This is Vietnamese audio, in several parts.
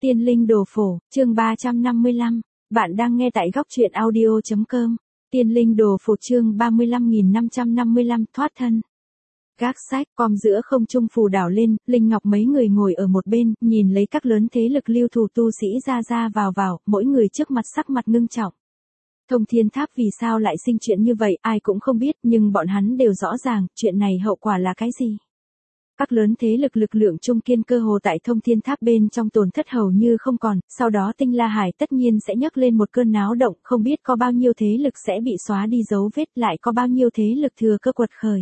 Tiên linh đồ phổ, chương 355. Bạn đang nghe tại góc truyện audio.com. Tiên linh đồ phổ chương 35.555 thoát thân. Gác sách, com giữa không trung phù đảo lên, Linh Ngọc mấy người ngồi ở một bên, nhìn lấy các lớn thế lực lưu thủ tu sĩ ra vào, mỗi người trước mặt sắc mặt ngưng trọng. Thông Thiên Tháp vì sao lại sinh chuyện như vậy, ai cũng không biết, nhưng bọn hắn đều rõ ràng, chuyện này hậu quả là cái gì. Các lớn thế lực lực lượng trung kiên cơ hồ tại Thông Thiên Tháp bên trong tổn thất hầu như không còn, sau đó Tinh La Hải tất nhiên sẽ nhấc lên một cơn náo động, không biết có bao nhiêu thế lực sẽ bị xóa đi dấu vết, lại có bao nhiêu thế lực thừa cơ quật khởi.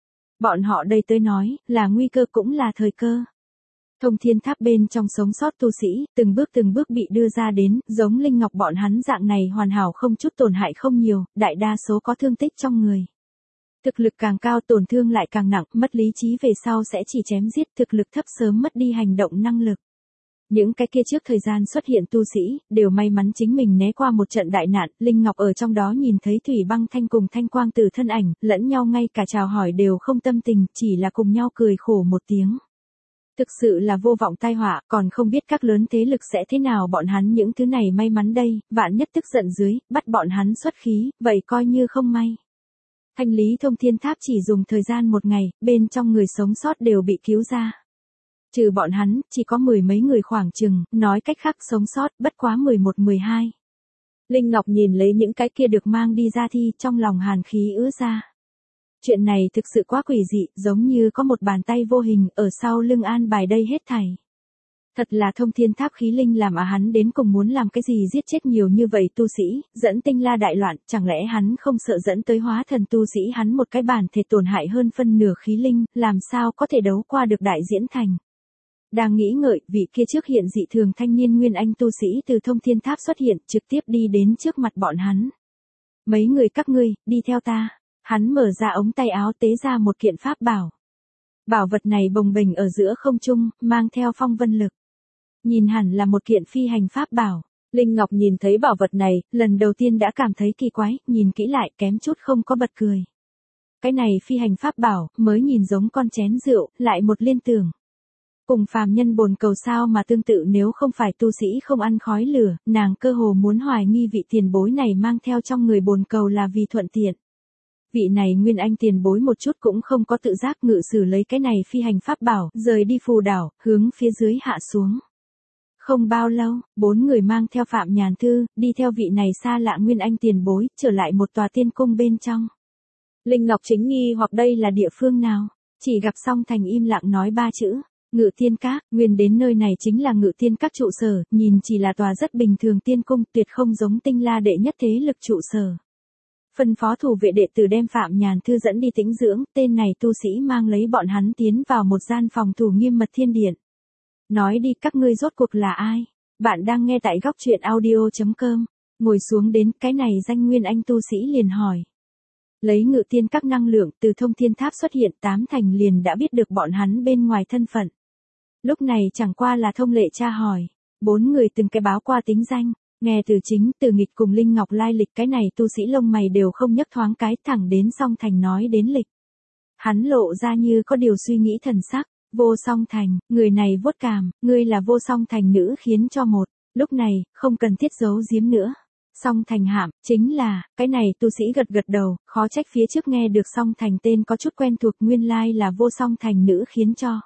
Bọn họ đây tới nói, là nguy cơ cũng là thời cơ. Thông Thiên Tháp bên trong sống sót tu sĩ, từng bước bị đưa ra đến, giống Linh Ngọc bọn hắn dạng này hoàn hảo không chút tổn hại không nhiều, đại đa số có thương tích trong người. Thực lực càng cao tổn thương lại càng nặng, mất lý trí về sau sẽ chỉ chém giết, thực lực thấp sớm mất đi hành động năng lực. Những cái kia trước thời gian xuất hiện tu sĩ, đều may mắn chính mình né qua một trận đại nạn, Linh Ngọc ở trong đó nhìn thấy Thủy Băng Thanh cùng Thanh Quang Tử thân ảnh, lẫn nhau ngay cả chào hỏi đều không tâm tình, chỉ là cùng nhau cười khổ một tiếng. Thực sự là vô vọng tai họa, còn không biết các lớn thế lực sẽ thế nào bọn hắn những thứ này may mắn đây, vạn nhất tức giận dưới, bắt bọn hắn xuất khí, vậy coi như không may. Thanh lý Thông Thiên Tháp chỉ dùng thời gian một ngày, bên trong người sống sót đều bị cứu ra. Trừ bọn hắn, chỉ có mười mấy người khoảng chừng, nói cách khác sống sót, bất quá 11-12. Linh Ngọc nhìn lấy những cái kia được mang đi ra thi, trong lòng hàn khí ứa ra. Chuyện này thực sự quá quỷ dị, giống như có một bàn tay vô hình, ở sau lưng an bài đây hết thảy. Thật là Thông Thiên Tháp khí linh làm hắn đến cùng muốn làm cái gì giết chết nhiều như vậy tu sĩ, dẫn Tinh La đại loạn, chẳng lẽ hắn không sợ dẫn tới hóa thần tu sĩ hắn một cái bản thể tổn hại hơn phân nửa khí linh, làm sao có thể đấu qua được đại diễn thành. Đang nghĩ ngợi, vị kia trước hiện dị thường thanh niên nguyên anh tu sĩ từ Thông Thiên Tháp xuất hiện, trực tiếp đi đến trước mặt bọn hắn. Mấy người các ngươi, đi theo ta. Hắn mở ra ống tay áo tế ra một kiện pháp bảo. Bảo vật này bồng bềnh ở giữa không trung, mang theo phong vân lực. Nhìn hẳn là một kiện phi hành pháp bảo. Linh Ngọc nhìn thấy bảo vật này, lần đầu tiên đã cảm thấy kỳ quái, nhìn kỹ lại kém chút không có bật cười. Cái này phi hành pháp bảo, mới nhìn giống con chén rượu, lại một liên tưởng. Cùng phàm nhân bồn cầu sao mà tương tự, nếu không phải tu sĩ không ăn khói lửa, nàng cơ hồ muốn hoài nghi vị tiền bối này mang theo trong người bồn cầu là vì thuận tiện. Vị này nguyên anh tiền bối một chút cũng không có tự giác ngự sử lấy cái này phi hành pháp bảo, rời đi phù đảo, hướng phía dưới hạ xuống. Không bao lâu, 4 người mang theo Phạm Nhàn Thư, đi theo vị này xa lạ nguyên anh tiền bối, trở lại một tòa tiên cung bên trong. Linh Ngọc chính nghi hoặc đây là địa phương nào, chỉ gặp Song Thành im lặng nói 3 chữ, Ngự Tiên Các, nguyên đến nơi này chính là Ngự Tiên Các trụ sở, nhìn chỉ là tòa rất bình thường tiên cung, tuyệt không giống Tinh La đệ nhất thế lực trụ sở. Phân phó thủ vệ đệ tử đem Phạm Nhàn Thư dẫn đi tĩnh dưỡng, tên này tu sĩ mang lấy bọn hắn tiến vào một gian phòng thủ nghiêm mật thiên điện. Nói đi các ngươi rốt cuộc là ai? Bạn đang nghe tại góc truyện audio.com. Ngồi xuống đến cái này danh nguyên anh tu sĩ liền hỏi. Lấy Ngự Tiên Các năng lượng từ Thông Thiên Tháp xuất hiện 8 thành liền đã biết được bọn hắn bên ngoài thân phận. Lúc này chẳng qua là thông lệ tra hỏi. 4 người từng cái báo qua tính danh. Nghe từ chính, từ nghịch cùng Linh Ngọc lai lịch cái này tu sĩ lông mày đều không nhấc thoáng cái thẳng đến Song Thành nói đến lịch. Hắn lộ ra như có điều suy nghĩ thần sắc, Vô Song Thành, người này vuốt cằm, ngươi là Vô Song Thành nữ khiến cho một, lúc này, không cần thiết giấu giếm nữa. Song Thành hạm, chính là, cái này tu sĩ gật đầu, khó trách phía trước nghe được Song Thành tên có chút quen thuộc nguyên lai là Vô Song Thành nữ khiến cho.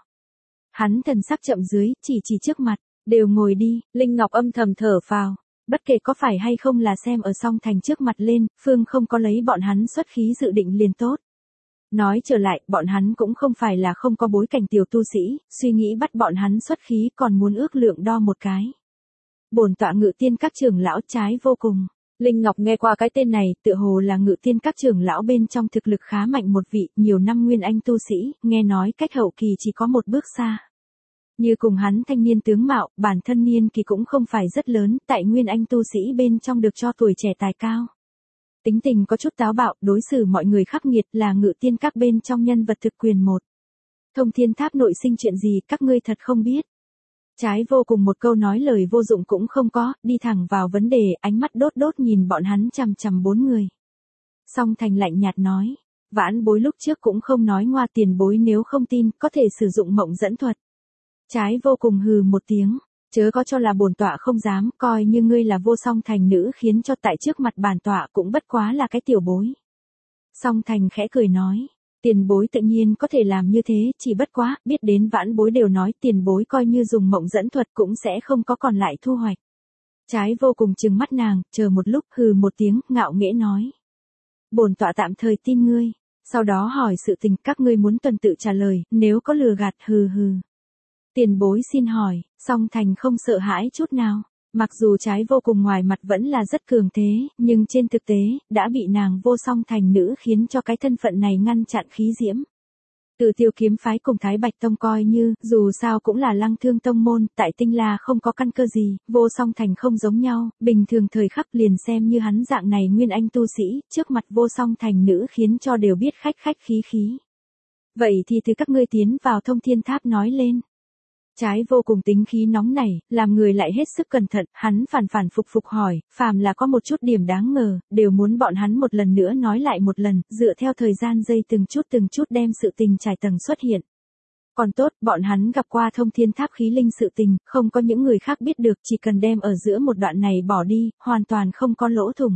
Hắn thần sắc chậm dưới, chỉ trước mặt, đều ngồi đi, Linh Ngọc âm thầm thở phào. Bất kể có phải hay không là xem ở Song Thành trước mặt lên, Phương không có lấy bọn hắn xuất khí dự định liền tốt. Nói trở lại, bọn hắn cũng không phải là không có bối cảnh tiểu tu sĩ, suy nghĩ bắt bọn hắn xuất khí còn muốn ước lượng đo một cái. Bổn tọa Ngự Tiên Các trưởng lão trái vô cùng. Linh Ngọc nghe qua cái tên này, tựa hồ là Ngự Tiên Các trưởng lão bên trong thực lực khá mạnh một vị, nhiều năm nguyên anh tu sĩ, nghe nói cách hậu kỳ chỉ có một bước xa. Như cùng hắn thanh niên tướng mạo, bản thân niên kỳ cũng không phải rất lớn, tại nguyên anh tu sĩ bên trong được cho tuổi trẻ tài cao. Tính tình có chút táo bạo, đối xử mọi người khắc nghiệt, là Ngự Tiên Các bên trong nhân vật thực quyền một. Thông Thiên Tháp nội sinh chuyện gì các ngươi thật không biết. Trái vô cùng một câu nói lời vô dụng cũng không có, đi thẳng vào vấn đề, ánh mắt đốt nhìn bọn hắn chằm 4 người. Song Thành lạnh nhạt nói, vãn bối lúc trước cũng không nói ngoa, tiền bối nếu không tin, có thể sử dụng mộng dẫn thuật. Trái vô cùng hừ một tiếng, Chớ có cho là bổn tọa không dám, coi như ngươi là vô song thành nữ khiến cho tại trước mặt bản tọa cũng bất quá là cái tiểu bối. Song thành khẽ cười nói, tiền bối tự nhiên có thể làm như thế, chỉ bất quá, biết đến vãn bối đều nói tiền bối coi như dùng mộng dẫn thuật cũng sẽ không có còn lại thu hoạch. Trái vô cùng trừng mắt nàng, chờ một lúc hừ một tiếng, ngạo nghễ nói. Bổn tọa tạm thời tin ngươi, sau đó hỏi sự tình các ngươi muốn tuần tự trả lời, nếu có lừa gạt hừ hừ. Tiền bối xin hỏi, song thành không sợ hãi chút nào. Mặc dù trái vô cùng ngoài mặt vẫn là rất cường thế, nhưng trên thực tế, đã bị nàng vô song thành nữ khiến cho cái thân phận này ngăn chặn khí diễm. Từ Tiêu kiếm phái cùng Thái Bạch Tông coi như, dù sao cũng là Lăng Thương tông môn, tại Tinh La không có căn cơ gì, vô song thành không giống nhau, bình thường thời khắc liền xem như hắn dạng này nguyên anh tu sĩ, trước mặt vô song thành nữ khiến cho đều biết khách khí khí. Vậy thì từ các ngươi tiến vào Thông Thiên Tháp nói lên. Trái vô cùng tính khí nóng nảy, làm người lại hết sức cẩn thận, hắn phản phục hỏi, phàm là có một chút điểm đáng ngờ, đều muốn bọn hắn một lần nữa nói lại một lần, dựa theo thời gian giây từng chút đem sự tình trải tầng xuất hiện. Còn tốt, bọn hắn gặp qua Thông Thiên Tháp khí linh sự tình, không có những người khác biết được, chỉ cần đem ở giữa một đoạn này bỏ đi, hoàn toàn không có lỗ thủng.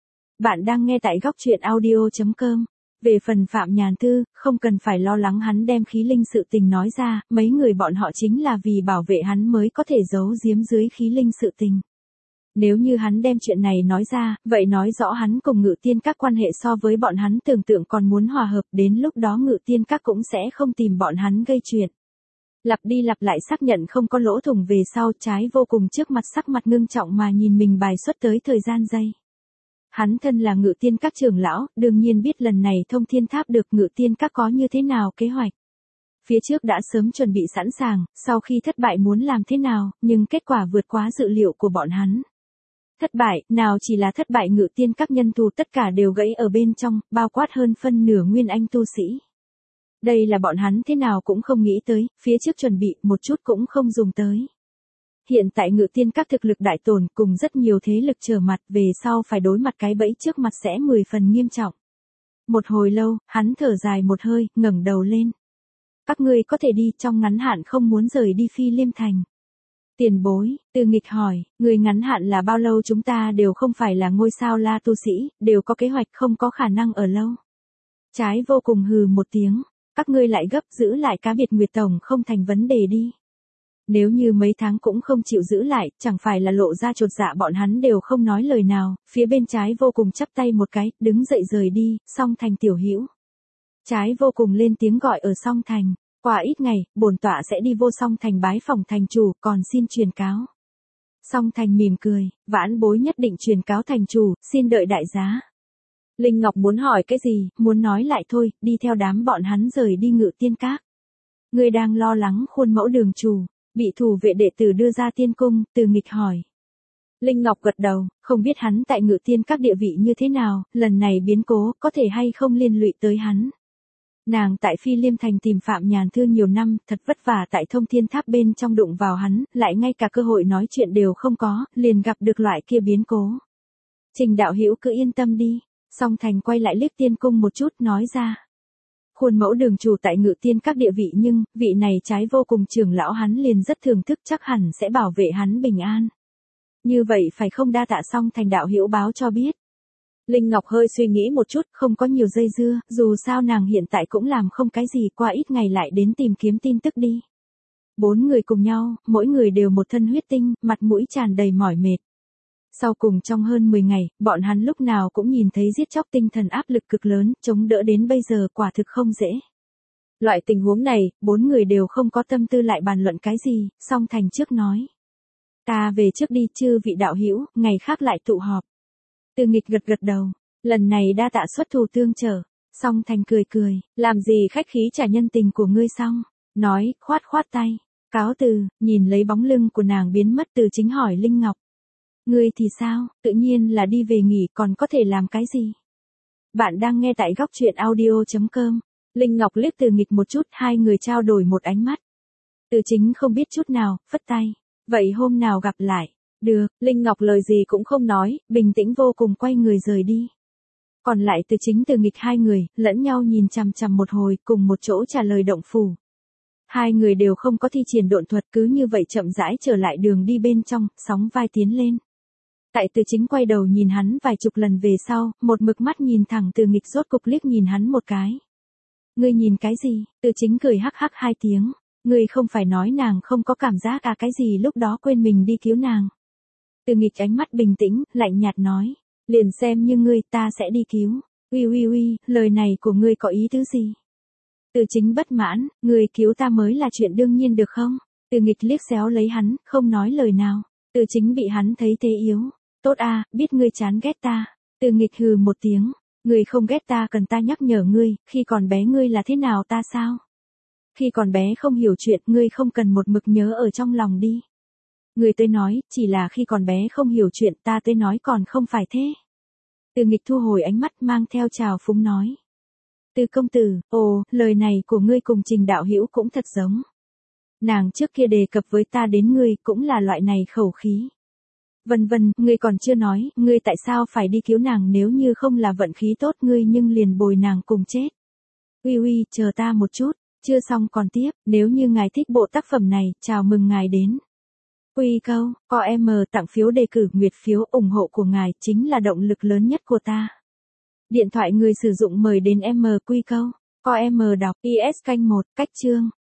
Bạn đang nghe tại góc truyện audio.com. Về phần Phạm Nhàn Thư, không cần phải lo lắng hắn đem khí linh sự tình nói ra, mấy người bọn họ chính là vì bảo vệ hắn mới có thể giấu giếm dưới khí linh sự tình. Nếu như hắn đem chuyện này nói ra, vậy nói rõ hắn cùng Ngự Tiên Các quan hệ so với bọn hắn tưởng tượng còn muốn hòa hợp, đến lúc đó Ngự Tiên Các cũng sẽ không tìm bọn hắn gây chuyện. Lặp đi lặp lại xác nhận không có lỗ thủng về sau, trái vô cùng trước mặt sắc mặt ngưng trọng mà nhìn mình bài xuất tới thời gian giây. Hắn thân là Ngự Tiên Các trưởng lão, đương nhiên biết lần này Thông Thiên Tháp được Ngự Tiên Các có như thế nào kế hoạch. Phía trước đã sớm chuẩn bị sẵn sàng, sau khi thất bại muốn làm thế nào, nhưng kết quả vượt quá dự liệu của bọn hắn. Thất bại, nào chỉ là thất bại Ngự Tiên Các nhân tù tất cả đều gãy ở bên trong, bao quát hơn phân nửa nguyên anh tu sĩ. Đây là bọn hắn thế nào cũng không nghĩ tới, phía trước chuẩn bị một chút cũng không dùng tới. Hiện tại Ngự Tiên Các thực lực đại tổn cùng rất nhiều thế lực trở mặt, về sau phải đối mặt cái bẫy trước mặt sẽ 10 phần nghiêm trọng. Một hồi lâu, hắn thở dài một hơi, ngẩng đầu lên. Các ngươi có thể đi, trong ngắn hạn không muốn rời đi Phi Liêm Thành. Tiền bối, Từ Nghịch hỏi, người ngắn hạn là bao lâu? Chúng ta đều không phải là ngôi sao la tu sĩ, đều có kế hoạch, không có khả năng ở lâu. Trái vô cùng hừ một tiếng, các ngươi lại gấp giữ lại cá biệt Nguyệt Tổng không thành vấn đề đi. Nếu như mấy tháng cũng không chịu giữ lại, chẳng phải là lộ ra chột dạ. Bọn hắn đều không nói lời nào, phía bên trái vô cùng chắp tay một cái, đứng dậy rời đi, Song Thành tiểu hữu. Trái vô cùng lên tiếng gọi ở Song Thành, qua ít ngày, bổn tọa sẽ đi vô Song Thành bái phòng thành chủ, còn xin truyền cáo. Song Thành mỉm cười, vãn bối nhất định truyền cáo thành chủ, xin đợi đại giá. Linh Ngọc muốn hỏi cái gì, muốn nói lại thôi, đi theo đám bọn hắn rời đi Ngự Tiên Các. Người đang lo lắng khuôn mẫu đường chủ, bị thủ vệ đệ tử đưa ra tiên cung, Từ Nghịch hỏi. Linh Ngọc gật đầu, không biết hắn tại Ngự Tiên Các địa vị như thế nào, lần này biến cố có thể hay không liên lụy tới hắn. Nàng tại Phi Liêm Thành tìm Phạm Nhàn Thư nhiều năm, thật vất vả tại Thông Thiên Tháp bên trong đụng vào hắn, lại ngay cả cơ hội nói chuyện đều không có, liền gặp được loại kia biến cố. Trình đạo hữu cứ yên tâm đi. Song Thành quay lại liếc tiên cung một chút nói ra. Khuôn mẫu đường chủ tại Ngự Tiên Các địa vị, nhưng vị này trái vô cùng trưởng lão hắn liền rất thưởng thức, chắc hẳn sẽ bảo vệ hắn bình an. Như vậy phải không? Đa tạ. Song Thành đạo hữu báo cho biết. Linh Ngọc hơi suy nghĩ một chút, không có nhiều dây dưa, dù sao nàng hiện tại cũng làm không cái gì, qua ít ngày lại đến tìm kiếm tin tức đi. 4 người cùng nhau, mỗi người đều một thân huyết tinh, mặt mũi tràn đầy mỏi mệt. Sau cùng trong hơn 10 ngày, bọn hắn lúc nào cũng nhìn thấy giết chóc, tinh thần áp lực cực lớn, chống đỡ đến bây giờ quả thực không dễ. Loại tình huống này, 4 người đều không có tâm tư lại bàn luận cái gì, Song Thành trước nói. Ta về trước đi, chư vị đạo hữu, ngày khác lại tụ họp. Từ Nghịch gật đầu, lần này đa tạ xuất thủ tương trợ. Song Thành cười, làm gì khách khí trả nhân tình của ngươi xong, nói, khoát tay, cáo từ, nhìn lấy bóng lưng của nàng biến mất, Từ Chính hỏi Linh Ngọc. Ngươi thì sao, tự nhiên là đi về nghỉ, còn có thể làm cái gì? Bạn đang nghe tại góc truyện audio.com. Linh Ngọc liếc Từ Nghịch một chút, hai người trao đổi một ánh mắt. Từ Chính không biết chút nào, phất tay. Vậy hôm nào gặp lại? Được, Linh Ngọc lời gì cũng không nói, bình tĩnh vô cùng quay người rời đi. Còn lại Từ Chính Từ Nghịch hai người, lẫn nhau nhìn chằm chằm một hồi, cùng một chỗ trả lời động phủ. Hai người đều không có thi triển độn thuật, cứ như vậy chậm rãi trở lại đường đi bên trong, sóng vai tiến lên. Tại Từ Chính quay đầu nhìn hắn vài chục lần về sau, một mực mắt nhìn thẳng Từ Nghịch rốt cục liếc nhìn hắn một cái. Ngươi nhìn cái gì? Từ Chính cười hắc hắc hai tiếng. Ngươi không phải nói nàng không có cảm giác à, cái gì lúc đó quên mình đi cứu nàng. Từ Nghịch ánh mắt bình tĩnh, lạnh nhạt nói. Liền xem như ngươi, ta sẽ đi cứu. Uy, lời này của ngươi có ý tứ gì? Từ Chính bất mãn, ngươi cứu ta mới là chuyện đương nhiên được không? Từ Nghịch liếc xéo lấy hắn, không nói lời nào. Từ Chính bị hắn thấy thế yếu. Tốt à, biết ngươi chán ghét ta. Từ Nghịch hừ một tiếng. Ngươi không ghét ta cần ta nhắc nhở ngươi, khi còn bé ngươi là thế nào ta sao? Khi còn bé không hiểu chuyện, ngươi không cần một mực nhớ ở trong lòng đi. Ngươi tới nói, chỉ là khi còn bé không hiểu chuyện, ta tới nói còn không phải thế. Từ Nghịch thu hồi ánh mắt mang theo trào phúng nói. Từ công tử, ồ, lời này của ngươi cùng Trình đạo hữu cũng thật giống. Nàng trước kia đề cập với ta đến ngươi cũng là loại này khẩu khí. Vân, ngươi còn chưa nói, ngươi tại sao phải đi cứu nàng nếu như không là vận khí tốt ngươi nhưng liền bồi nàng cùng chết. Uy, chờ ta một chút, chưa xong còn tiếp, nếu như ngài thích bộ tác phẩm này, chào mừng ngài đến. Quy câu, có em tặng phiếu đề cử, nguyệt phiếu ủng hộ của ngài chính là động lực lớn nhất của ta. Điện thoại người sử dụng mời đến quy câu, có em đọc, IS canh 1, cách chương.